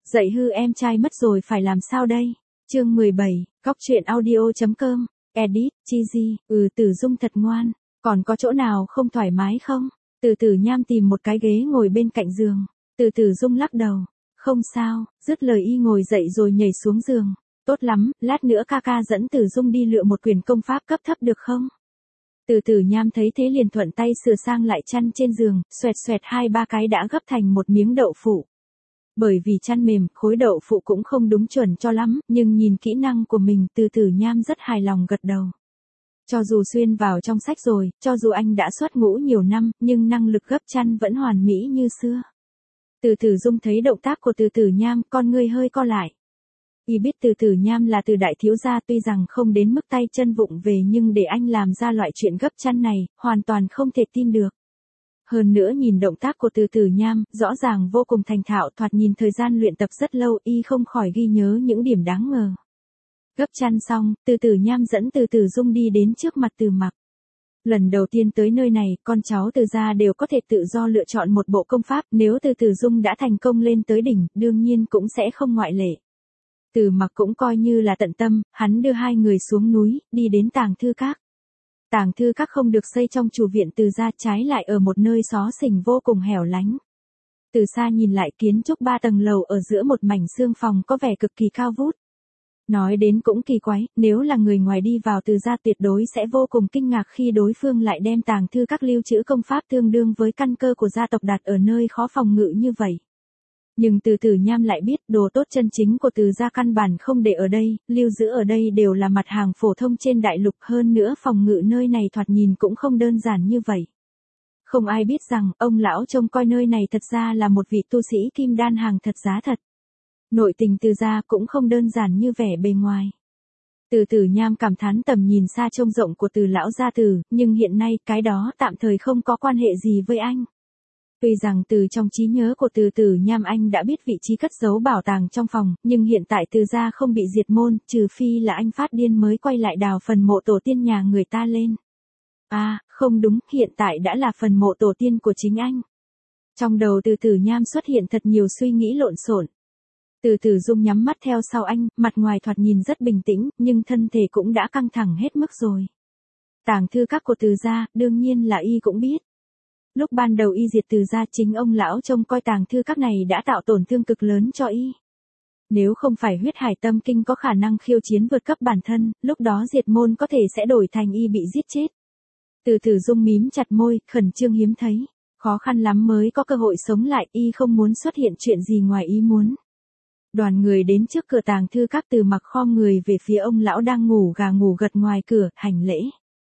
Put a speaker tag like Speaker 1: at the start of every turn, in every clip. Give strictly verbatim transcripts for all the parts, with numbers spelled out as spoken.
Speaker 1: Dạy hư em trai mất rồi phải làm sao đây? Chương mười bảy, Góc truyện audio.com, edit, Chizy, ừ Tử Dung thật ngoan, còn có chỗ nào không thoải mái không? Từ Tử Nham tìm một cái ghế ngồi bên cạnh giường, Từ Tử Dung lắc đầu, không sao, dứt lời y ngồi dậy rồi nhảy xuống giường, tốt lắm, lát nữa ca ca dẫn Tử Dung đi lựa một quyển công pháp cấp thấp được không? Từ Tử Nham thấy thế liền thuận tay sửa sang lại chăn trên giường, xoẹt xoẹt hai ba cái đã gấp thành một miếng đậu phụ. Bởi vì chăn mềm, khối đậu phụ cũng không đúng chuẩn cho lắm, nhưng nhìn kỹ năng của mình, Từ Tử Nham rất hài lòng gật đầu. Cho dù xuyên vào trong sách rồi, cho dù anh đã xuất ngũ nhiều năm, nhưng năng lực gấp chăn vẫn hoàn mỹ như xưa. Từ Tử Dung thấy động tác của Từ Tử Nham, con ngươi hơi co lại. Y biết Từ Tử Nham là Từ đại thiếu gia, tuy rằng không đến mức tay chân vụng về, nhưng để anh làm ra loại chuyện gấp chăn này, hoàn toàn không thể tin được. Hơn nữa nhìn động tác của Từ Tử Nham, rõ ràng vô cùng thành thạo, thoạt nhìn thời gian luyện tập rất lâu, y không khỏi ghi nhớ những điểm đáng ngờ. Gấp chăn xong, Từ Tử Nham dẫn Từ Tử Dung đi đến trước mặt Từ Mặc. Lần đầu tiên tới nơi này, con cháu Từ gia đều có thể tự do lựa chọn một bộ công pháp, nếu Từ Tử Dung đã thành công lên tới đỉnh, đương nhiên cũng sẽ không ngoại lệ. Từ Mặc cũng coi như là tận tâm, hắn đưa hai người xuống núi, đi đến Tàng Thư Các. Tàng Thư Các không được xây trong chủ viện Từ gia, trái lại ở một nơi xó xỉnh vô cùng hẻo lánh. Từ xa nhìn lại, kiến trúc ba tầng lầu ở giữa một mảnh xương phòng có vẻ cực kỳ cao vút. Nói đến cũng kỳ quái, nếu là người ngoài đi vào Từ gia tuyệt đối sẽ vô cùng kinh ngạc khi đối phương lại đem Tàng Thư Các lưu trữ công pháp tương đương với căn cơ của gia tộc đặt ở nơi khó phòng ngự như vậy. Nhưng Từ Tử Nham lại biết đồ tốt chân chính của Từ gia căn bản không để ở đây, lưu giữ ở đây đều là mặt hàng phổ thông trên đại lục, hơn nữa phòng ngự nơi này thoạt nhìn cũng không đơn giản như vậy. Không ai biết rằng, ông lão trông coi nơi này thật ra là một vị tu sĩ kim đan hàng thật giá thật. Nội tình Từ gia cũng không đơn giản như vẻ bề ngoài. Từ Tử Nham cảm thán tầm nhìn xa trông rộng của Từ lão gia tử, nhưng hiện nay cái đó tạm thời không có quan hệ gì với anh. Tuy rằng từ trong trí nhớ của Từ Tử Nham anh đã biết vị trí cất giấu bảo tàng trong phòng, nhưng hiện tại Từ gia không bị diệt môn, trừ phi là anh phát điên mới quay lại đào phần mộ tổ tiên nhà người ta lên. À, không đúng, hiện tại đã là phần mộ tổ tiên của chính anh. Trong đầu Từ Tử Nham xuất hiện thật nhiều suy nghĩ lộn xộn. Từ Tử Dung nhắm mắt theo sau anh, mặt ngoài thoạt nhìn rất bình tĩnh, nhưng thân thể cũng đã căng thẳng hết mức rồi. Tàng Thư Các của Từ gia, đương nhiên là y cũng biết. Lúc ban đầu y diệt Từ gia, chính ông lão trông coi Tàng Thư Các này đã tạo tổn thương cực lớn cho y. Nếu không phải huyết hải tâm kinh có khả năng khiêu chiến vượt cấp bản thân, lúc đó diệt môn có thể sẽ đổi thành y bị giết chết. Từ Tử Dung mím chặt môi, khẩn trương hiếm thấy, khó khăn lắm mới có cơ hội sống lại, y không muốn xuất hiện chuyện gì ngoài ý muốn. Đoàn người đến trước cửa Tàng Thư Các, Từ Mặc khom người về phía ông lão đang ngủ gà ngủ gật ngoài cửa, hành lễ.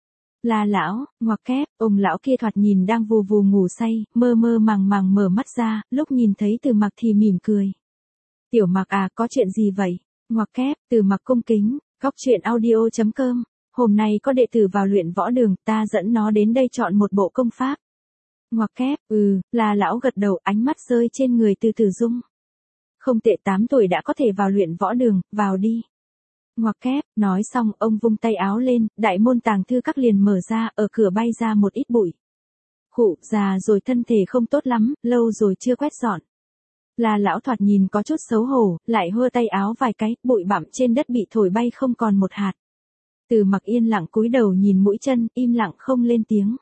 Speaker 1: La lão, ngoặc kép, ông lão kia thoạt nhìn đang vù vù ngủ say, mơ mơ màng màng mở mắt ra, lúc nhìn thấy Từ Mặc thì mỉm cười. Tiểu Mặc à, có chuyện gì vậy? Ngoặc kép, Từ Mặc cung kính, Góc truyện audio.com, hôm nay có đệ tử vào luyện võ đường, ta dẫn nó đến đây chọn một bộ công pháp. Ngoặc kép, ừ, La lão gật đầu, ánh mắt rơi trên người Từ Tử Dung. Không tệ, tám tuổi đã có thể vào luyện võ đường, vào đi. Ngoặc kép, nói xong, ông vung tay áo lên, đại môn Tàng Thư Các liền mở ra, ở cửa bay ra một ít bụi. Khụ, già rồi, thân thể không tốt lắm, lâu rồi chưa quét dọn. La lão thoạt nhìn có chút xấu hổ, lại hơ tay áo vài cái, bụi bặm trên đất bị thổi bay không còn một hạt. Từ Mặc yên lặng cúi đầu nhìn mũi chân, im lặng không lên tiếng.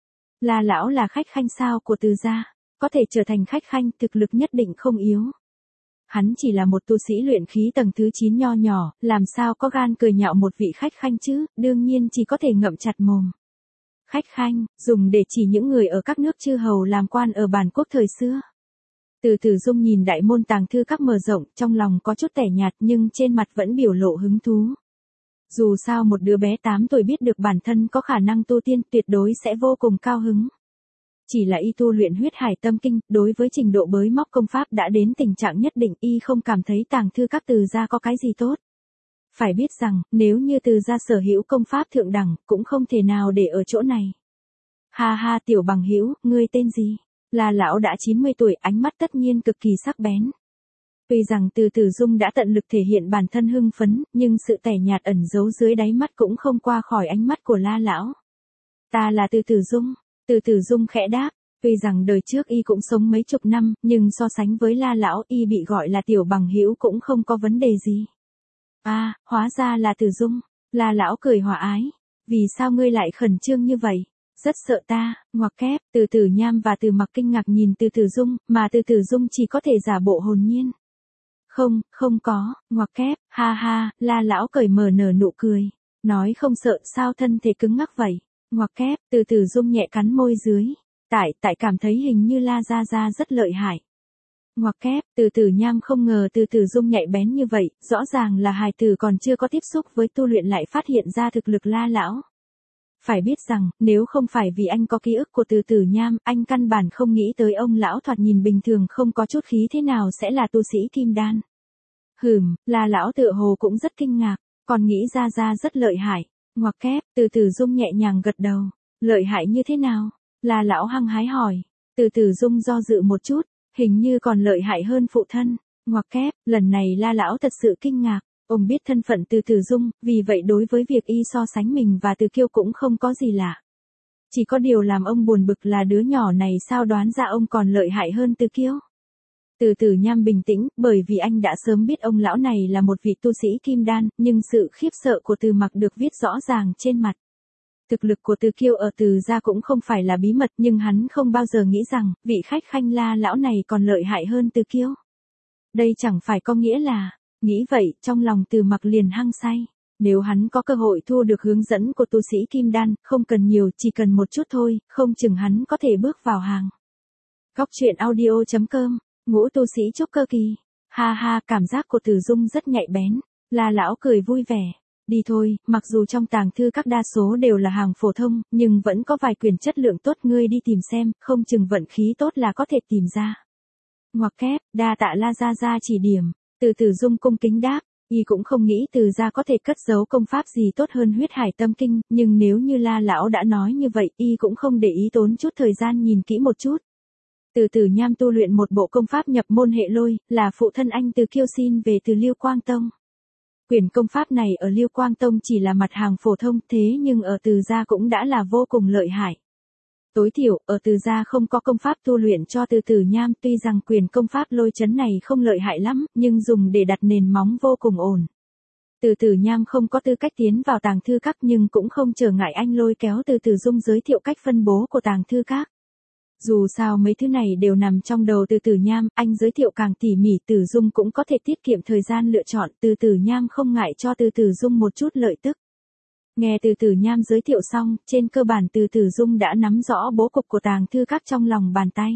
Speaker 1: La lão là khách khanh sao của Từ gia, có thể trở thành khách khanh, thực lực nhất định không yếu. Hắn chỉ là một tu sĩ luyện khí tầng thứ chín nho nhỏ, làm sao có gan cười nhạo một vị khách khanh chứ, đương nhiên chỉ có thể ngậm chặt mồm. Khách khanh, dùng để chỉ những người ở các nước chư hầu làm quan ở bản quốc thời xưa. Từ Tử Dung nhìn đại môn Tàng Thư Các mở rộng, trong lòng có chút tẻ nhạt nhưng trên mặt vẫn biểu lộ hứng thú. Dù sao một đứa bé tám tuổi biết được bản thân có khả năng tu tiên, tuyệt đối sẽ vô cùng cao hứng. Chỉ là y tu luyện huyết hải tâm kinh, đối với trình độ bới móc công pháp đã đến tình trạng nhất định, y không cảm thấy Tàng Thư Các Từ gia có cái gì tốt. Phải biết rằng, nếu như Từ gia sở hữu công pháp thượng đẳng, cũng không thể nào để ở chỗ này. Ha ha, tiểu bằng hữu, ngươi tên gì? La lão đã chín mươi tuổi, ánh mắt tất nhiên cực kỳ sắc bén. Tuy rằng Từ Tử Dung đã tận lực thể hiện bản thân hưng phấn, nhưng sự tẻ nhạt ẩn giấu dưới đáy mắt cũng không qua khỏi ánh mắt của La lão. Ta là Từ Tử Dung. Từ Tử Dung khẽ đáp, Tuy rằng đời trước y cũng sống mấy chục năm, nhưng so sánh với La lão, y bị gọi là tiểu bằng hữu cũng không có vấn đề gì. À, hóa ra là Từ Dung. La lão cười hòa ái. Vì sao ngươi lại khẩn trương như vậy? Rất sợ ta, ngoặc kép, Từ Tử Nham và Từ Mặc kinh ngạc nhìn Từ Tử Dung, mà Từ Tử Dung chỉ có thể giả bộ hồn nhiên. Không, không có, ngoặc kép, ha ha, La lão cởi mở nở nụ cười. Nói không sợ sao thân thể cứng ngắc vậy? Ngoặc kép, Từ Tử Dung nhẹ cắn môi dưới. Tại, tại cảm thấy hình như La Gia Gia rất lợi hại. Ngoặc kép, Từ Tử Nham không ngờ Từ Tử Dung nhạy bén như vậy, rõ ràng là hài tử còn chưa có tiếp xúc với tu luyện lại phát hiện ra thực lực La lão. Phải biết rằng, nếu không phải vì anh có ký ức của Từ Tử Nham, anh căn bản không nghĩ tới ông lão thoạt nhìn bình thường không có chút khí thế nào sẽ là tu sĩ kim đan. Hừm, La lão tựa hồ cũng rất kinh ngạc, còn nghĩ Gia Gia rất lợi hại. Ngoặc kép, Từ Tử Dung nhẹ nhàng gật đầu. Lợi hại như thế nào? La lão hăng hái hỏi. Từ Tử Dung do dự một chút, hình như còn lợi hại hơn phụ thân. Ngoặc kép, lần này La lão thật sự kinh ngạc. Ông biết thân phận Từ Tử Dung, vì vậy đối với việc y so sánh mình và Từ Kiêu cũng không có gì lạ. Chỉ có điều làm ông buồn bực là đứa nhỏ này sao đoán ra ông còn lợi hại hơn Từ Kiêu. Từ Tử Nham bình tĩnh, bởi vì anh đã sớm biết ông lão này là một vị tu sĩ kim đan, nhưng sự khiếp sợ của Từ Mặc được viết rõ ràng trên mặt. Thực lực của Từ Kiêu ở Từ gia cũng không phải là bí mật, nhưng hắn không bao giờ nghĩ rằng, vị khách khanh La lão này còn lợi hại hơn Từ Kiêu. Đây chẳng phải có nghĩa là, nghĩ vậy, trong lòng Từ Mặc liền hăng say. Nếu hắn có cơ hội thu được hướng dẫn của tu sĩ kim đan, không cần nhiều, chỉ cần một chút thôi, không chừng hắn có thể bước vào hàng. Góc truyện audio chấm com, ngũ tu sĩ trúc cơ kỳ. Ha ha, cảm giác của Từ Dung rất nhạy bén. La lão cười vui vẻ. Đi thôi, mặc dù trong tàng thư các đa số đều là hàng phổ thông, nhưng vẫn có vài quyển chất lượng tốt, ngươi đi tìm xem, không chừng vận khí tốt là có thể tìm ra. Ngoặc kép, đa tạ La Gia Gia chỉ điểm. Từ Tử Dung cung kính đáp, y cũng không nghĩ Từ gia có thể cất giấu công pháp gì tốt hơn huyết hải tâm kinh, nhưng nếu như La lão đã nói như vậy, y cũng không để ý tốn chút thời gian nhìn kỹ một chút. Từ Tử Nham tu luyện một bộ công pháp nhập môn hệ lôi, là phụ thân anh Từ Kiêu xin về từ Liêu Quang Tông. Quyển công pháp này ở Liêu Quang Tông chỉ là mặt hàng phổ thông, thế nhưng ở Từ gia cũng đã là vô cùng lợi hại. Tối thiểu, ở Từ gia không có công pháp tu luyện cho Từ Tử Nham, tuy rằng quyền công pháp lôi chấn này không lợi hại lắm, nhưng dùng để đặt nền móng vô cùng ổn. Từ Tử Nham không có tư cách tiến vào tàng thư các, nhưng cũng không trở ngại anh lôi kéo Từ Tử Dung giới thiệu cách phân bố của tàng thư các. Dù sao mấy thứ này đều nằm trong đầu Từ Tử Nham, anh giới thiệu càng tỉ mỉ, Tử Dung cũng có thể tiết kiệm thời gian lựa chọn, Từ Tử Nham không ngại cho Từ Tử Dung một chút lợi tức. Nghe Từ Tử Nham giới thiệu xong, trên cơ bản Từ Tử Dung đã nắm rõ bố cục của tàng thư các trong lòng bàn tay.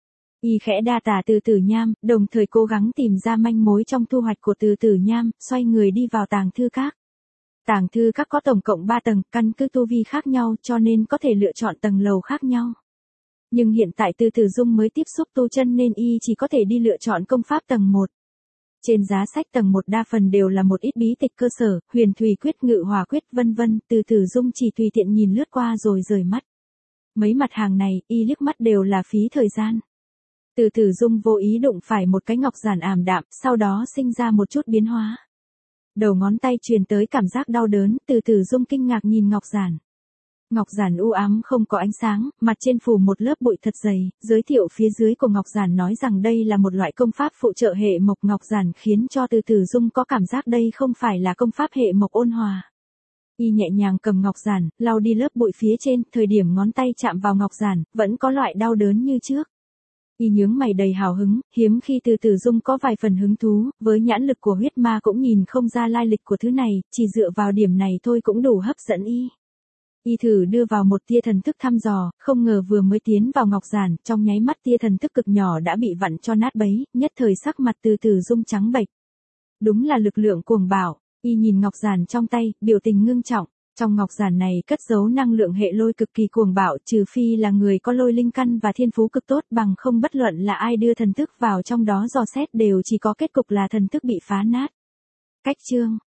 Speaker 1: Y khẽ đa tả Từ Tử Nham, đồng thời cố gắng tìm ra manh mối trong thu hoạch của Từ Tử Nham, xoay người đi vào tàng thư các. Tàng thư các có tổng cộng ba tầng, căn cứ tu vi khác nhau cho nên có thể lựa chọn tầng lầu khác nhau. Nhưng hiện tại Từ Tử Dung mới tiếp xúc tu chân nên y chỉ có thể đi lựa chọn công pháp tầng một. Trên giá sách tầng một đa phần đều là một ít bí tịch cơ sở, huyền thủy quyết, ngự hỏa quyết vân vân, Từ Tử Dung chỉ tùy tiện nhìn lướt qua rồi rời mắt. Mấy mặt hàng này, y liếc mắt đều là phí thời gian. Từ Tử Dung vô ý đụng phải một cái ngọc giản ảm đạm, sau đó sinh ra một chút biến hóa. Đầu ngón tay truyền tới cảm giác đau đớn, Từ Tử Dung kinh ngạc nhìn ngọc giản. Ngọc giản u ám không có ánh sáng, mặt trên phủ một lớp bụi thật dày, giới thiệu phía dưới của ngọc giản nói rằng đây là một loại công pháp phụ trợ hệ mộc. Ngọc giản khiến cho Từ Tử Dung có cảm giác đây không phải là công pháp hệ mộc ôn hòa. Y nhẹ nhàng cầm ngọc giản, lau đi lớp bụi phía trên, thời điểm ngón tay chạm vào ngọc giản, vẫn có loại đau đớn như trước. Y nhướng mày đầy hào hứng, hiếm khi Từ Tử Dung có vài phần hứng thú, với nhãn lực của huyết ma cũng nhìn không ra lai lịch của thứ này, chỉ dựa vào điểm này thôi cũng đủ hấp dẫn y. Y thử đưa vào một tia thần thức thăm dò, không ngờ vừa mới tiến vào ngọc giản, trong nháy mắt tia thần thức cực nhỏ đã bị vặn cho nát bấy, nhất thời sắc mặt Từ Tử Dung trắng bệch. Đúng là lực lượng cuồng bạo. Y nhìn ngọc giản trong tay, biểu tình ngưng trọng. Trong ngọc giản này cất giấu năng lượng hệ lôi cực kỳ cuồng bạo, trừ phi là người có lôi linh căn và thiên phú cực tốt, bằng không bất luận là ai đưa thần thức vào trong đó dò xét đều chỉ có kết cục là thần thức bị phá nát. Cách chương